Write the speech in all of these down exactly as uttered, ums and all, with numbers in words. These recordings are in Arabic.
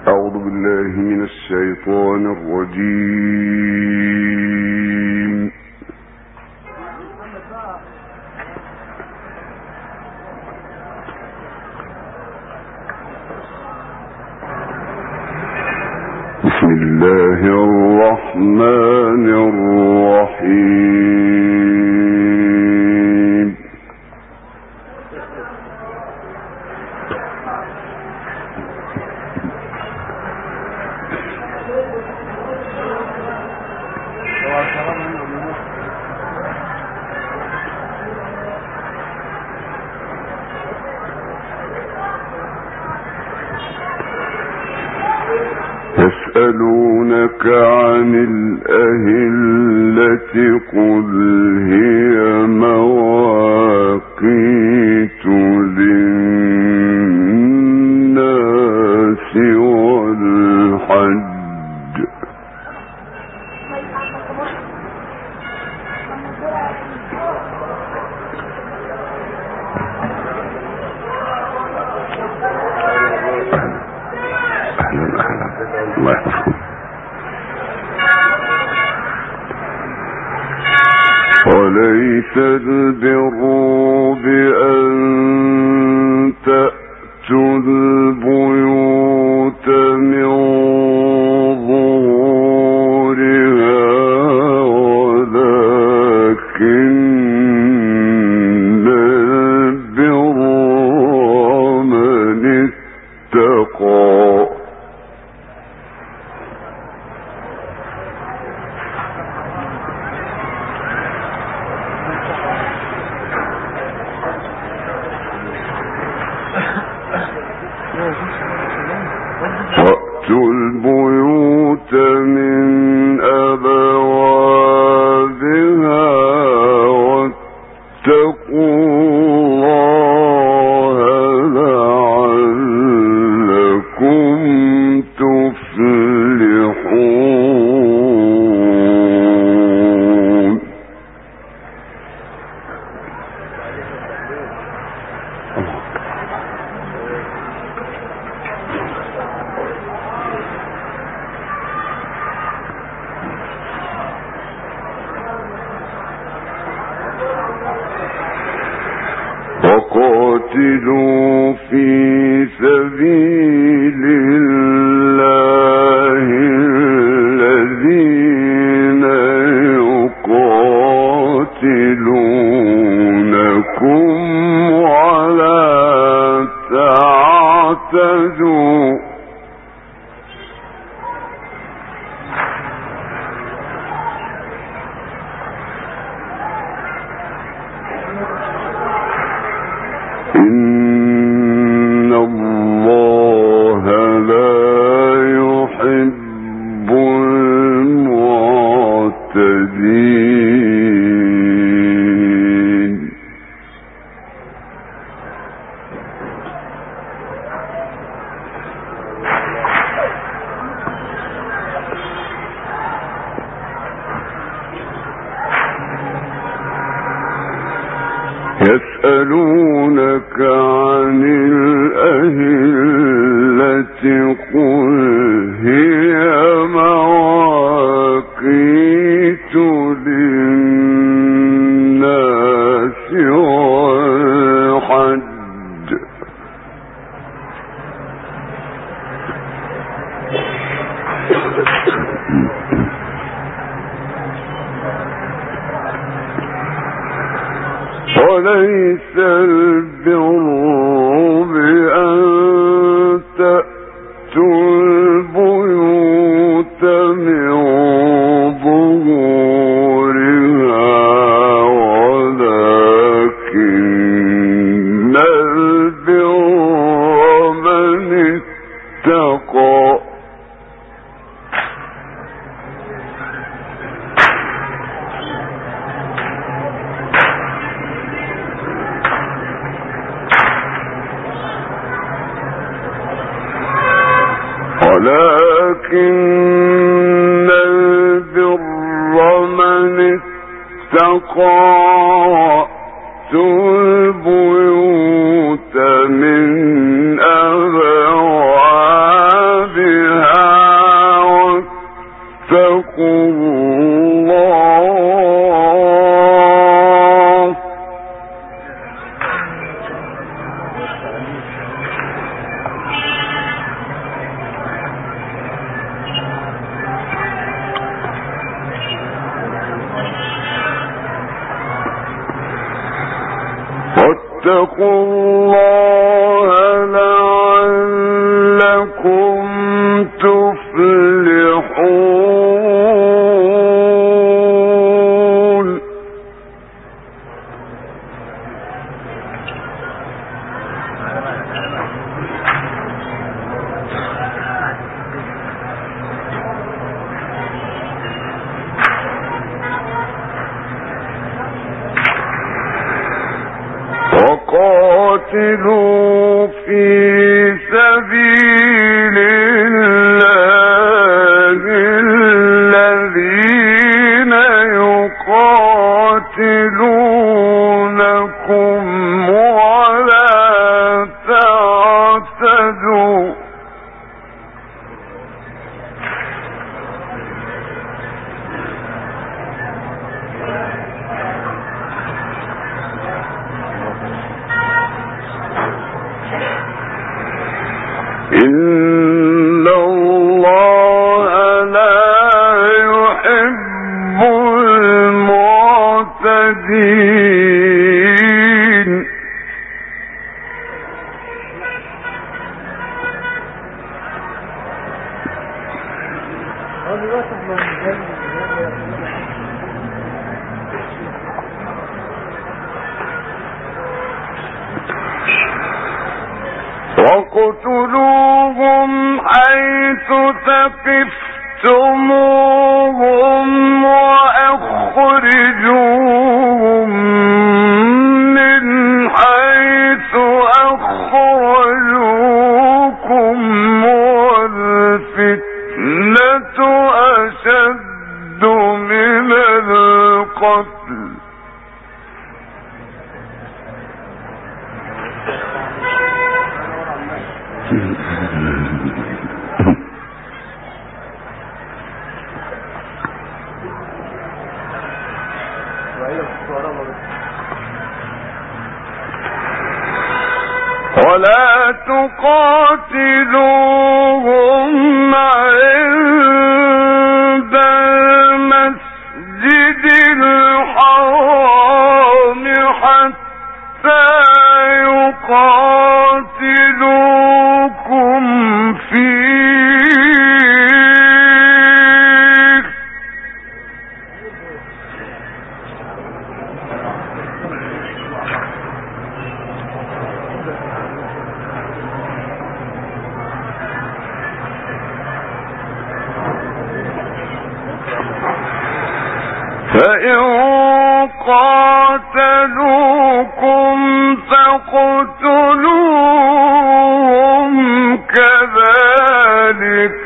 أعوذ بالله من الشيطان الرجيم. بسم الله الرحمن الرحيم. يسألونك عن الأهلة قل هي مواقيت للناس والحج الله يحفظكم. وليس البر بأن تأتوا البيوت من ظهورها ولكن البر من اتقى. وَأْتُوا الْبُيُوتَ مِنْ أَبْوَابِهَا وَاتَّقُوا اللَّهَ لَعَلَّكُمْ تُفْلِحُونَ. وقاتلوا في سبيل الله الذين يقاتلونكم ولا تعتدوا. إن الله لا يحب المعتدين. يسألونك عن الأهلة قل هي مواقيت للناس والحج وليس البر بأن تأتوا البيوت من ظهورها ولكن البر من اتقى. ولكن البر من اتقى وأتوا البيوت من أبوابها واتقوا الله لعلكم تفلحون. وقاتلوا في سبيل الله الذين يقاتلونكم ولا تعتدوا إن الله لا يحب المعتدين. وَاقْتُلُوهُمْ حَيْثُ ثَقِفْتُمُوهُمْ وَأَخْرِجُوهُمْ مِنْ حَيْثُ أَخْرَجُوكُمْ وَالْفِتْنَةُ أَشَدُّ مِنَ الْقَتْلِ ولا تقاتلوهم عند المسجد الحرام حتى يقاتلوكم فيه فإن قاتلوكم فاقتلوهم كذلك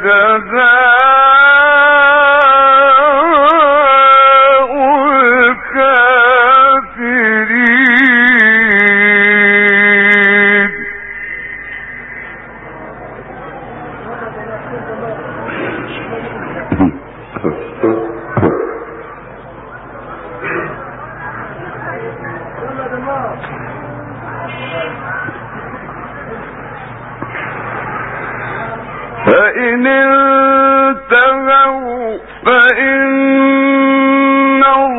جزاء الكافرين. فإن انتهوا فإن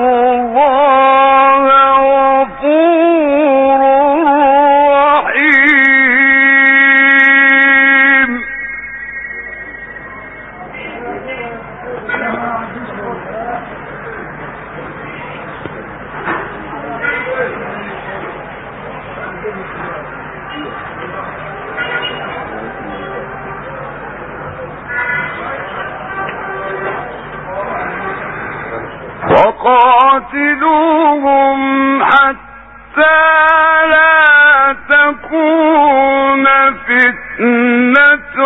الله غفور رحيم. وقاتلوهم حتى لا تكون فتنة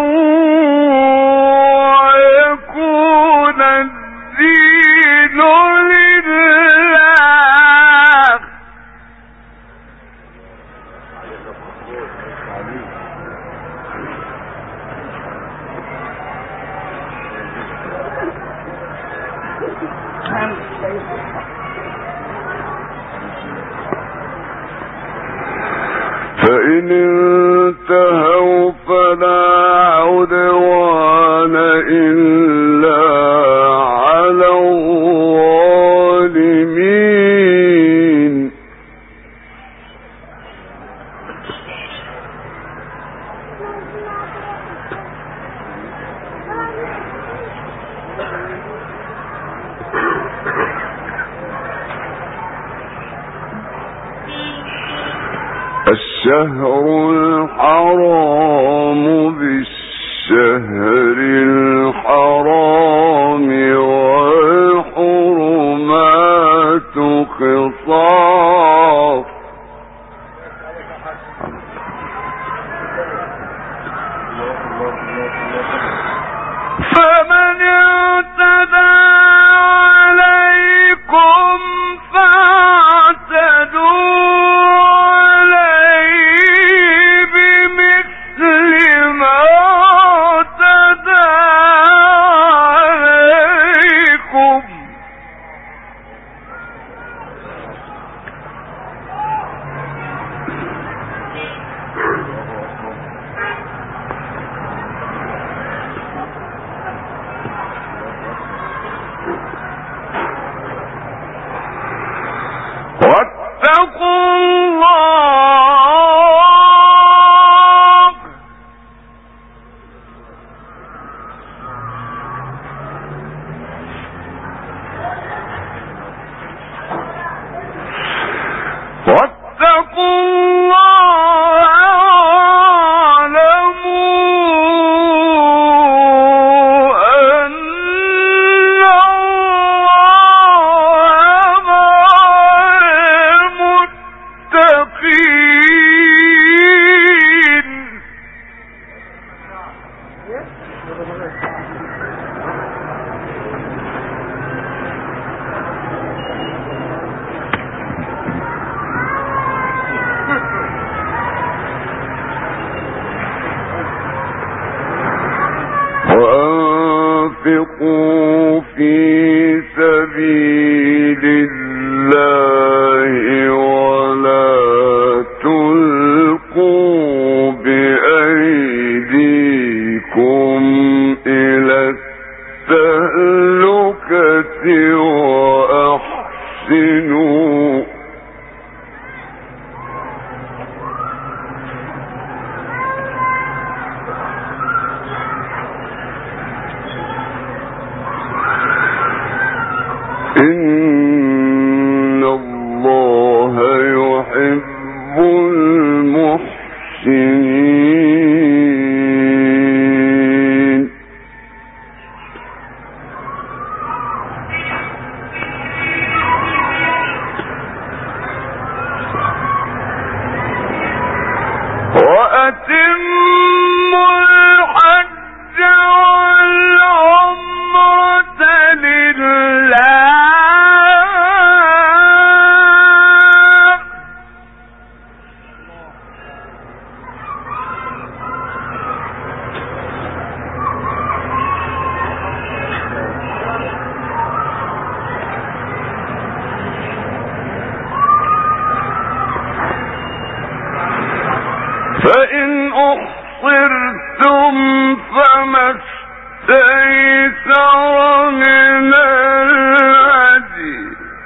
ويكون الدين لله. فإن انتهوا فلا عدوان إلا على الظالمين. الشهر الحرام بالشهر الحرام والحرمات قصاص فمن اعتدى عليكم فاعتدوا واتقوا الله واتقوا وأنفقوا في سبيل الله ولا تلقوا بأيديكم إلى التهلكة وأحسنوا إن الله يحب المحسنين وأتموا الحج والعمرة لله فإن أحصرتم فما استيسر من الهدي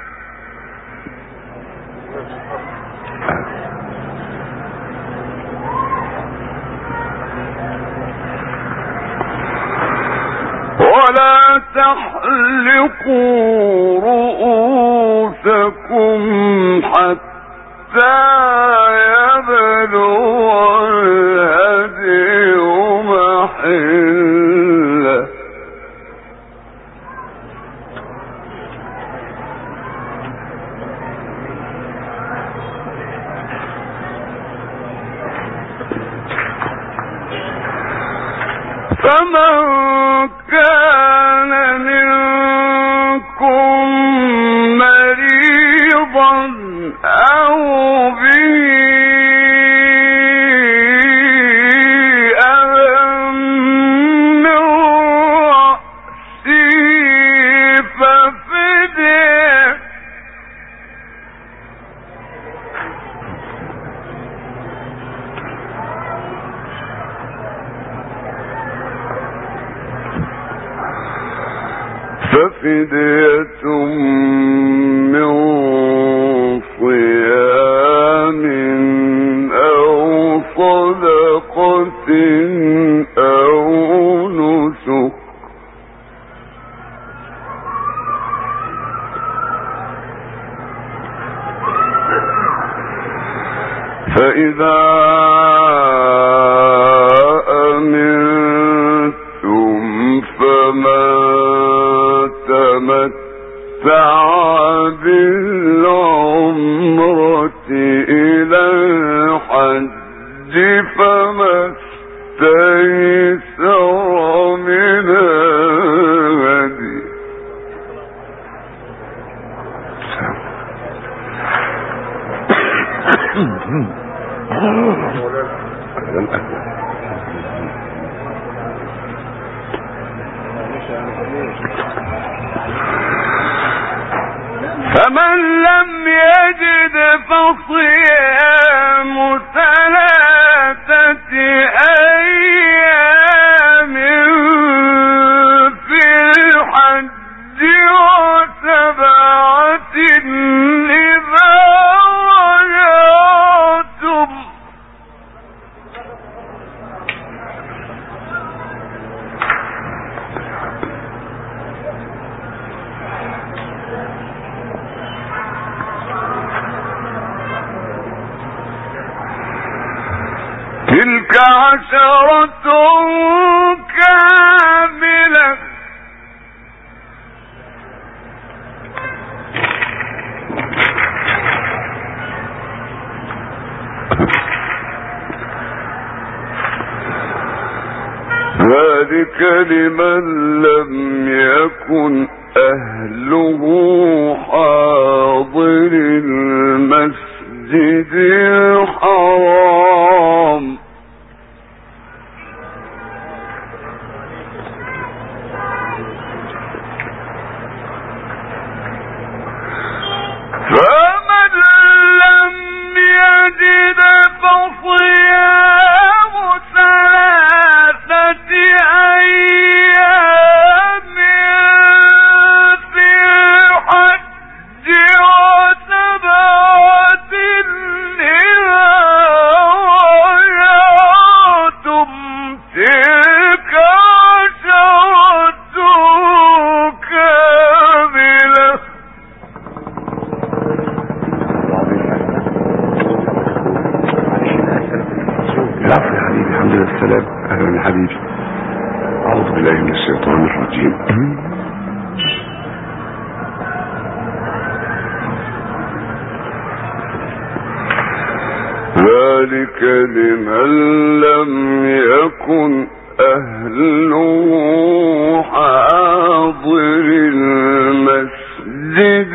ولا تحلقوا رؤوسكم حتى يبلغ الهدي محله فمن كان منكم مريضا أو به أذى من رأسه ففدية ففدية من صيام أو صدقة أو نسك فإذا أيسر من الهدي. فمن لم يجد فصيام ثلاثة أيام في الحج وسبعة إذا رجعتم. تلك عشرة كاملة. ذلك لمن لم يكن أهله حاضر المسجد الحرام. فمن لم يجد فصيام ثلاثة أيام في الحج وسبعة إذا رجعتم. تلك عشرة كاملة. العفو يا حبيبي، الحمد لله السلام. اهلا يا حبيبي. اعوذ بالله من الشيطان الرجيم. ذلك لمن لم يكن أهله حاضر المسجد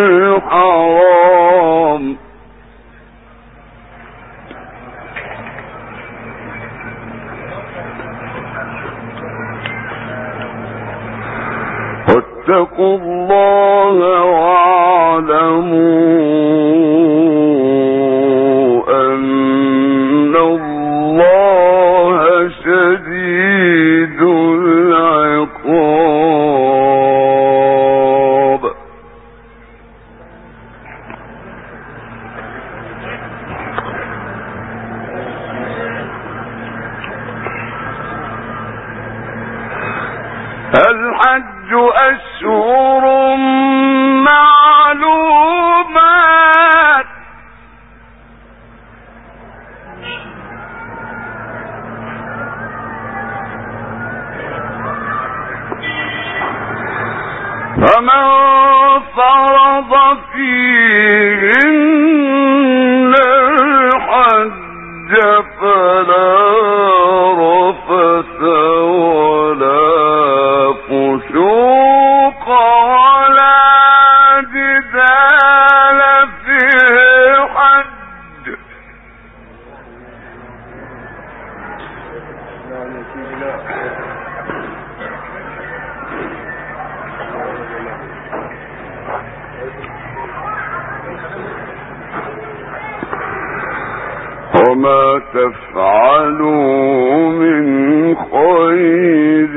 الحرام. واتقوا الله واعلموا أن الله شديد العقاب. الحج أشهر معلومات. فمن فرض فيهن الحج فلا رفث ولا فسوق ولا جدال في الحج. وما تفعلوا من خير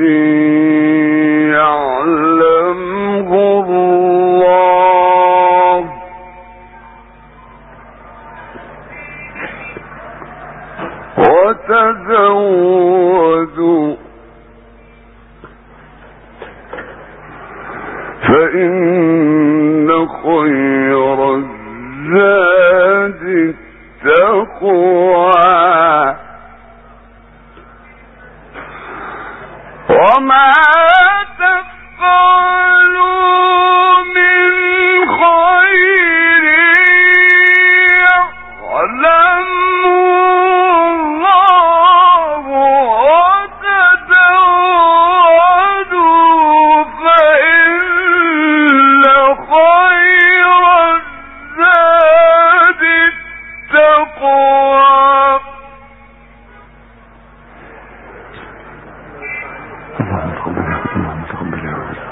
يعلمه الله وتزودوا فإن خير الزاد التقوى. وما تفعلوا من خير يعلمه الله وتزودوا اللهم تقبل يا رب.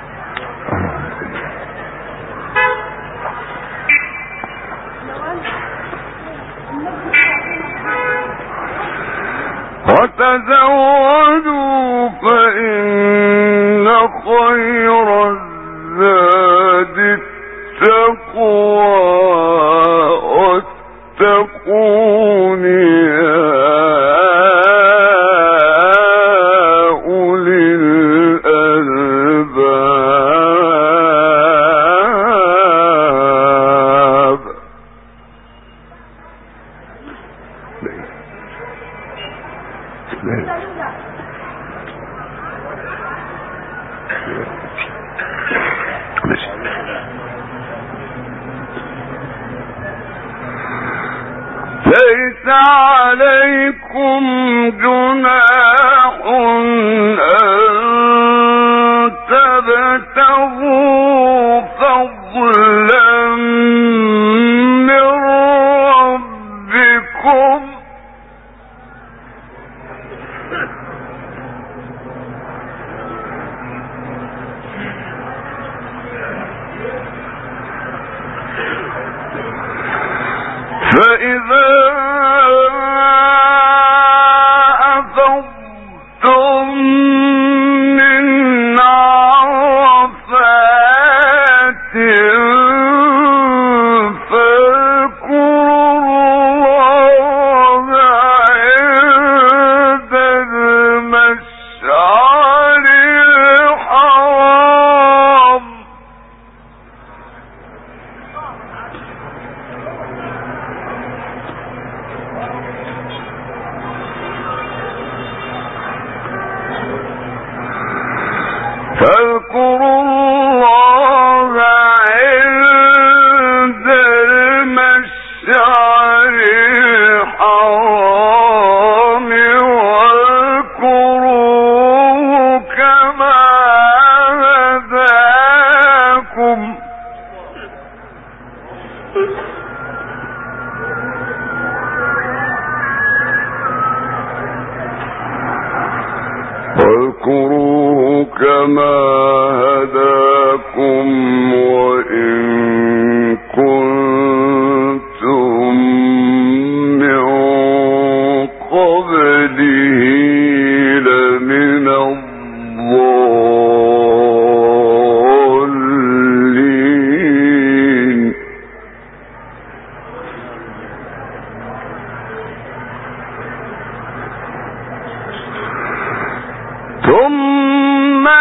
وتزودوا فإن خير الزاد التقوى واتقون يا أولي الألباب. ليس عليكم جناح أن تبتغوا فضلا من ربكم فإذا أفضتم من عرفات فاذكروا الله عند المشعر الحرام فاذكروا الله عند المشعر الحرام واذكروه كما هداكم واذكروه كما هداكم وإن كنتم من قبله لمن الضالين. ثم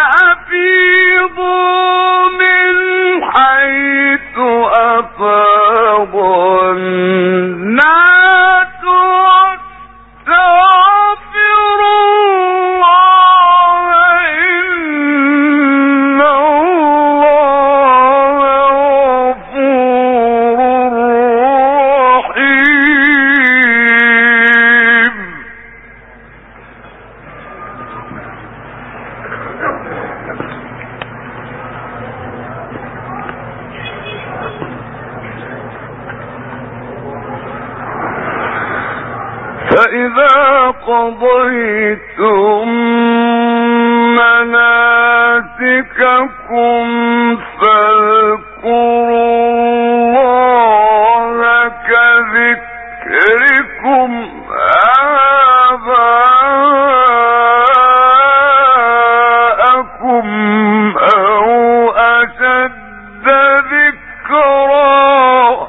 أفيضوا من حيث أفاض الناس واستغفروا الله إن الله غفور رحيم. فإذا قضيتم مناسككم فاذكروا الله كذكركم آباءكم أو أشد ذكرا.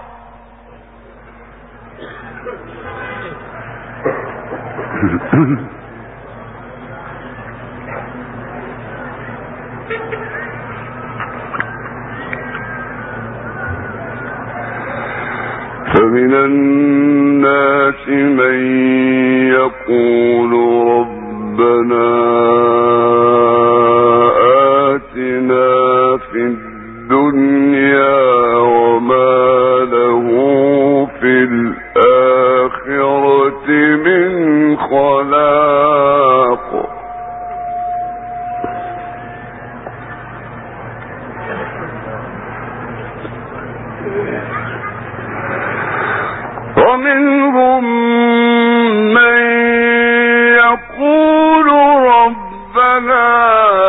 فمن الناس من يقول ربنا آتنا في الدنيا وما له في الآخرة من خلاق. ومنهم من يقول ربنا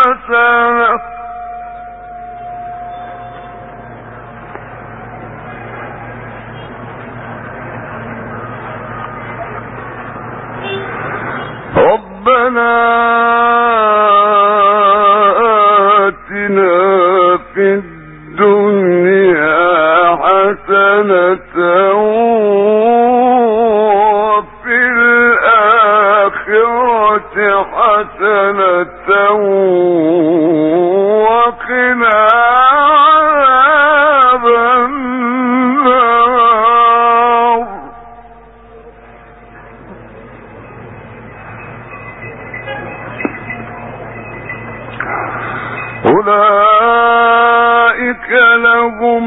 حسنة ربنا آتنا في الدنيا حسنة وفي الآخرة حسنة وقنا عذاب النار أولئك لهم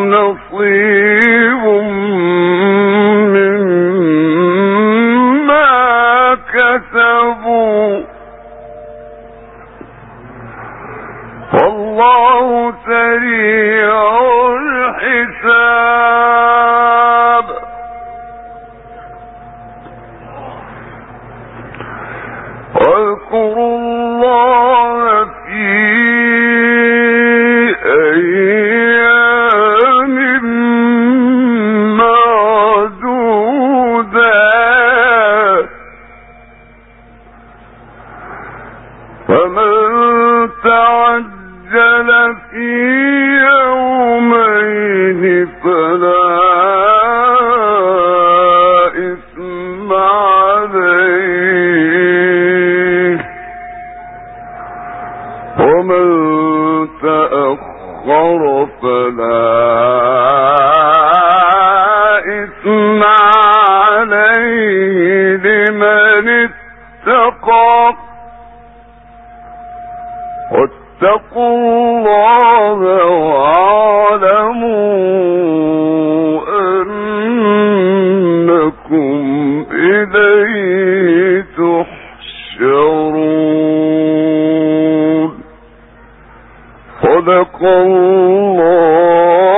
نصيب مما كسبوا والله سريع الحساب واذكروا الله في أيام معدودات فمن تعجل في يومين فلا إثم عليه ومن تأخر فلا إثم عليه لمن اتقى واتقوا الله واعلموا أنكم إليه تحشرون صدق الله